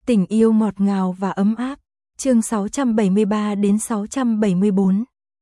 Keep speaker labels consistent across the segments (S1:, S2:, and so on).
S1: Tình yêu ngọt ngào và ấm áp. Chương 673 đến 674.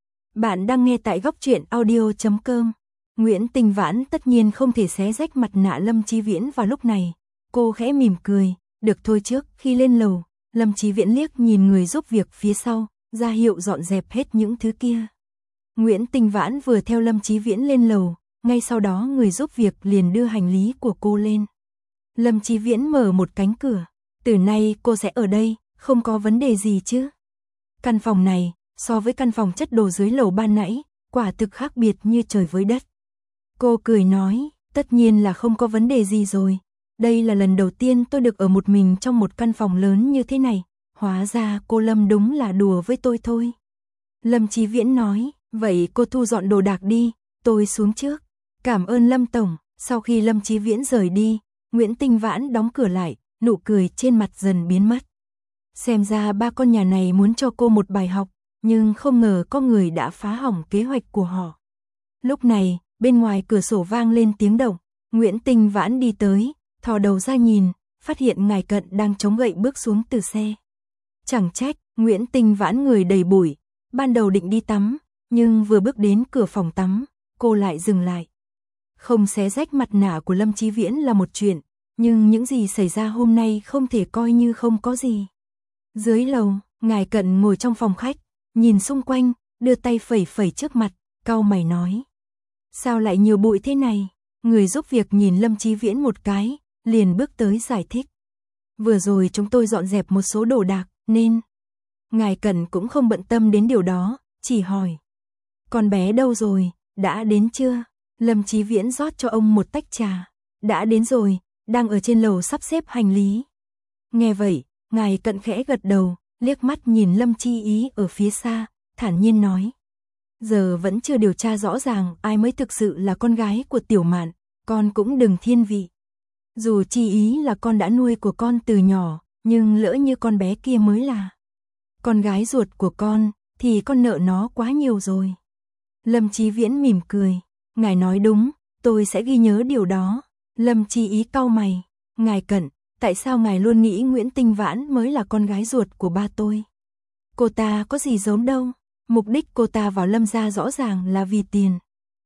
S1: Bạn đang nghe tại góc truyện audio.com. Nguyễn Tinh Vãn tất nhiên không thể xé rách mặt nạ Lâm Chí Viễn vào lúc này. Cô khẽ mỉm cười, được thôi. Trước khi lên lầu, Lâm Chí Viễn liếc nhìn người giúp việc phía sau, ra hiệu dọn dẹp hết những thứ kia. Nguyễn Tinh Vãn vừa theo Lâm Chí Viễn lên lầu, ngay sau đó người giúp việc liền đưa hành lý của cô lên. Lâm Chí Viễn mở một cánh cửa. Từ nay cô sẽ ở đây, không có vấn đề gì chứ? Căn phòng này, so với căn phòng chất đồ dưới lầu ban nãy, quả thực khác biệt như trời với đất. Cô cười nói, tất nhiên là không có vấn đề gì rồi. Đây là lần đầu tiên tôi được ở một mình trong một căn phòng lớn như thế này. Hóa ra cô Lâm đúng là đùa với tôi thôi. Lâm Chí Viễn nói, vậy cô thu dọn đồ đạc đi, tôi xuống trước. Cảm ơn Lâm Tổng. Sau khi Lâm Chí Viễn rời đi, Nguyễn Tinh Vãn đóng cửa lại, nụ cười trên mặt dần biến mất. Xem ra ba con nhà này muốn cho cô một bài học, nhưng không ngờ có người đã phá hỏng kế hoạch của họ. Lúc này, bên ngoài cửa sổ vang lên tiếng động, Nguyễn Tinh Vãn đi tới, thò đầu ra nhìn, phát hiện Ngài Cận đang chống gậy bước xuống từ xe. Chẳng trách, Nguyễn Tinh Vãn người đầy bụi, ban đầu định đi tắm, nhưng vừa bước đến cửa phòng tắm, cô lại dừng lại. Không xé rách mặt nạ của Lâm Chí Viễn là một chuyện, nhưng những gì xảy ra hôm nay không thể coi như không có gì. Dưới lầu, Ngài Cận ngồi trong phòng khách, nhìn xung quanh, đưa tay phẩy phẩy trước mặt, cau mày nói. Sao lại nhiều bụi thế này? Người giúp việc nhìn Lâm Chí Viễn một cái, liền bước tới giải thích. Vừa rồi chúng tôi dọn dẹp một số đồ đạc, nên... Ngài Cận cũng không bận tâm đến điều đó, chỉ hỏi. Con bé đâu rồi, đã đến chưa? Lâm Chí Viễn rót cho ông một tách trà. Đã đến rồi, đang ở trên lầu sắp xếp hành lý. Nghe vậy, Ngài Cận khẽ gật đầu, liếc mắt nhìn Lâm Chi Ý ở phía xa, thản nhiên nói. Giờ vẫn chưa điều tra rõ ràng ai mới thực sự là con gái của Tiểu Mạn, con cũng đừng thiên vị. Dù Chi Ý là con đã nuôi của con từ nhỏ, nhưng lỡ như con bé kia mới là con gái ruột của con, thì con nợ nó quá nhiều rồi. Lâm Chí Viễn mỉm cười, ngài nói đúng, tôi sẽ ghi nhớ điều đó. Lâm Chi Ý cau mày, Ngài Cận, tại sao ngài luôn nghĩ Nguyễn Tinh Vãn mới là con gái ruột của ba tôi? Cô ta có gì giấu đâu, mục đích cô ta vào Lâm gia rõ ràng là vì tiền.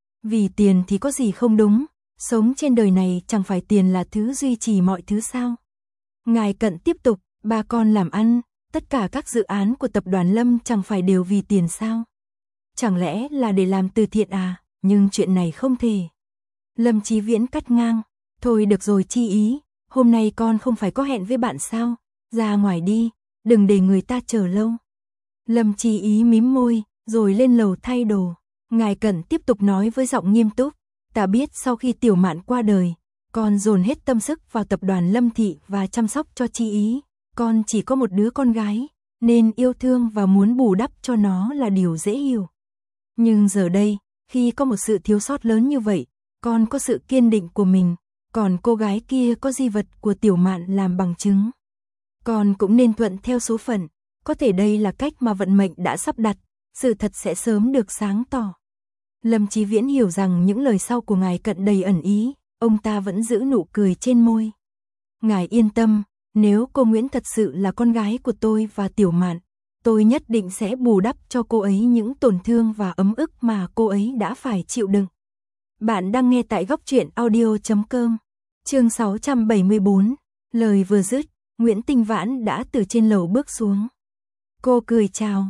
S1: Vì tiền thì có gì không đúng, sống trên đời này chẳng phải tiền là thứ duy trì mọi thứ sao? Ngài Cận tiếp tục, ba con làm ăn, tất cả các dự án của tập đoàn Lâm chẳng phải đều vì tiền sao? Chẳng lẽ là để làm từ thiện à? Nhưng chuyện này không thể. Lâm Chí Viễn cắt ngang, thôi được rồi Chi Ý, hôm nay con không phải có hẹn với bạn sao? Ra ngoài đi, đừng để người ta chờ lâu. Lâm Chi Ý mím môi, rồi lên lầu thay đồ. Ngài Cận tiếp tục nói với giọng nghiêm túc, ta biết sau khi Tiểu Mạn qua đời, con dồn hết tâm sức vào tập đoàn Lâm Thị và chăm sóc cho Chi Ý. Con chỉ có một đứa con gái, nên yêu thương và muốn bù đắp cho nó là điều dễ hiểu. Nhưng giờ đây, khi có một sự thiếu sót lớn như vậy, con có sự kiên định của mình, còn cô gái kia có di vật của Tiểu Mạn làm bằng chứng. Con cũng nên thuận theo số phận, có thể đây là cách mà vận mệnh đã sắp đặt, sự thật sẽ sớm được sáng tỏ. Lâm Chí Viễn hiểu rằng những lời sau của Ngài Cận đầy ẩn ý, ông ta vẫn giữ nụ cười trên môi. Ngài yên tâm, nếu cô Nguyễn thật sự là con gái của tôi và Tiểu Mạn, tôi nhất định sẽ bù đắp cho cô ấy những tổn thương và ấm ức mà cô ấy đã phải chịu đựng. Bạn đang nghe tại góc truyện audio.com. Chương 674. Lời vừa dứt, Nguyễn Tinh Vãn đã từ trên lầu bước xuống. Cô cười chào,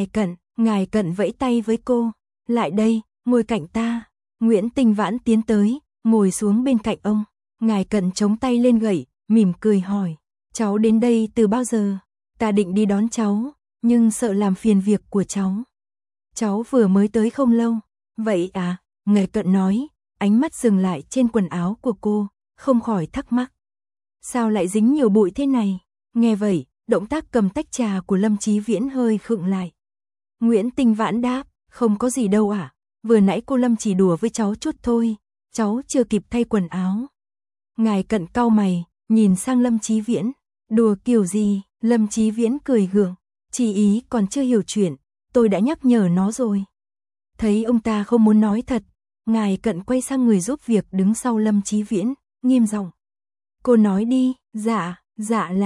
S1: Ngài Cận vẫy tay với cô. Lại đây, ngồi cạnh ta. Nguyễn Tinh Vãn tiến tới, ngồi xuống bên cạnh ông. Ngài Cận chống tay lên gậy, mỉm cười hỏi. Cháu đến đây từ bao giờ? Ta định đi đón cháu, nhưng sợ làm phiền việc của cháu. Cháu vừa mới tới không lâu. Vậy à? Ngài Cận nói, ánh mắt dừng lại trên quần áo của cô, không khỏi thắc mắc. Sao lại dính nhiều bụi thế này? Nghe vậy, động tác cầm tách trà của Lâm Chí Viễn hơi khựng lại. Nguyễn Tinh Vãn đáp, không có gì đâu ạ. Vừa nãy cô Lâm chỉ đùa với cháu chút thôi, cháu chưa kịp thay quần áo. Ngài Cận cau mày, nhìn sang Lâm Chí Viễn. Đùa kiểu gì? Lâm Chí Viễn cười gượng. Chỉ Ý còn chưa hiểu chuyện, tôi đã nhắc nhở nó rồi. Thấy ông ta không muốn nói thật, Ngài Cận quay sang người giúp việc đứng sau Lâm Chí Viễn, nghiêm giọng. Cô nói đi, dạ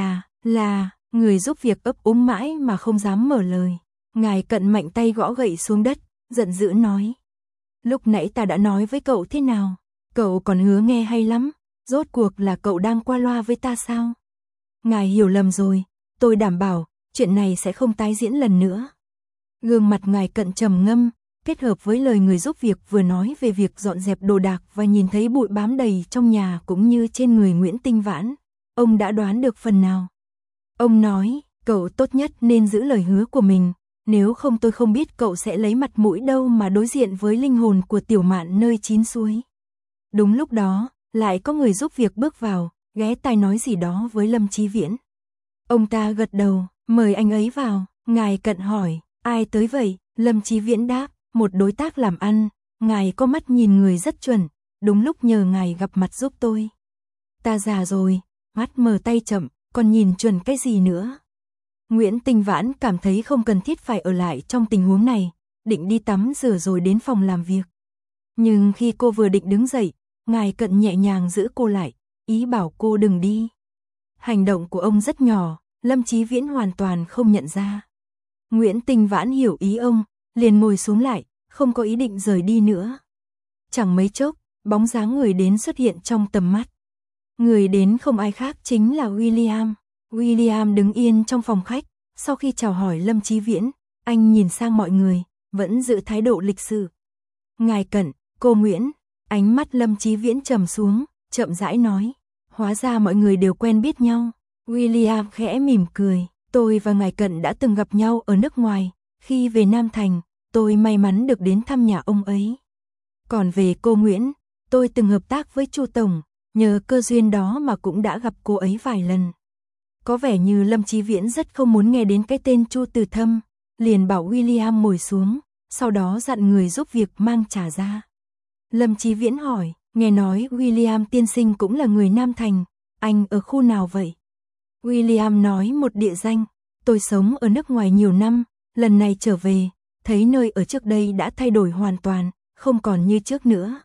S1: Là, người giúp việc ấp úng mãi mà không dám mở lời. Ngài Cận mạnh tay gõ gậy xuống đất, giận dữ nói. Lúc nãy ta đã nói với cậu thế nào? Cậu còn hứa nghe hay lắm, rốt cuộc là cậu đang qua loa với ta sao? Ngài hiểu lầm rồi, tôi đảm bảo, chuyện này sẽ không tái diễn lần nữa. Gương mặt Ngài Cận trầm ngâm, kết hợp với lời người giúp việc vừa nói về việc dọn dẹp đồ đạc và nhìn thấy bụi bám đầy trong nhà cũng như trên người Nguyễn Tinh Vãn, ông đã đoán được phần nào. Ông nói, cậu tốt nhất nên giữ lời hứa của mình, nếu không tôi không biết cậu sẽ lấy mặt mũi đâu mà đối diện với linh hồn của Tiểu Mạn nơi chín suối. Đúng lúc đó, lại có người giúp việc bước vào, ghé tai nói gì đó với Lâm Chí Viễn. Ông ta gật đầu, mời anh ấy vào. Ngài Cận hỏi, ai tới vậy? Lâm Chí Viễn đáp, một đối tác làm ăn. Ngài có mắt nhìn người rất chuẩn, đúng lúc nhờ ngài gặp mặt giúp tôi. Ta già rồi, mắt mờ tay chậm, còn nhìn chuẩn cái gì nữa? Nguyễn Tinh Vãn cảm thấy không cần thiết phải ở lại trong tình huống này, định đi tắm rửa rồi đến phòng làm việc. Nhưng khi cô vừa định đứng dậy, Ngài Cận nhẹ nhàng giữ cô lại, ý bảo cô đừng đi. Hành động của ông rất nhỏ, Lâm Chí Viễn hoàn toàn không nhận ra. Nguyễn Tinh Vãn hiểu ý ông, liền ngồi xuống lại, không có ý định rời đi nữa. Chẳng mấy chốc, bóng dáng người đến xuất hiện trong tầm mắt. Người đến không ai khác chính là William. William đứng yên trong phòng khách, sau khi chào hỏi Lâm Chí Viễn, anh nhìn sang mọi người, vẫn giữ thái độ lịch sự. Ngài Cận, cô Nguyễn, ánh mắt Lâm Chí Viễn trầm xuống, chậm rãi nói, hóa ra mọi người đều quen biết nhau. William khẽ mỉm cười, tôi và Ngài Cận đã từng gặp nhau ở nước ngoài, khi về Nam Thành, tôi may mắn được đến thăm nhà ông ấy. Còn về cô Nguyễn, tôi từng hợp tác với Chu Tổng, nhờ cơ duyên đó mà cũng đã gặp cô ấy vài lần. Có vẻ như Lâm Chí Viễn rất không muốn nghe đến cái tên Chu Từ Thâm, liền bảo William ngồi xuống, sau đó dặn người giúp việc mang trà ra. Lâm Chí Viễn hỏi, nghe nói William tiên sinh cũng là người Nam Thành, anh ở khu nào vậy? William nói một địa danh, tôi sống ở nước ngoài nhiều năm, lần này trở về, thấy nơi ở trước đây đã thay đổi hoàn toàn, không còn như trước nữa.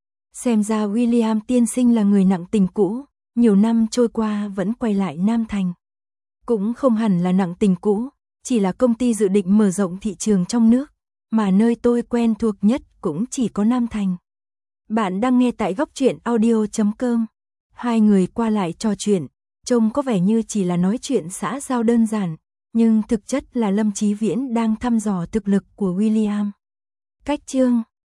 S1: Xem ra William tiên sinh là người nặng tình cũ, nhiều năm trôi qua vẫn quay lại Nam Thành. Cũng không hẳn là nặng tình cũ, chỉ là công ty dự định mở rộng thị trường trong nước, mà nơi tôi quen thuộc nhất cũng chỉ có Nam Thành. Bạn đang nghe tại Góc Truyện Audio.com. Hai người qua lại trò chuyện, trông có vẻ như chỉ là nói chuyện xã giao đơn giản, nhưng thực chất là Lâm Chí Viễn đang thăm dò thực lực của William. Cách chương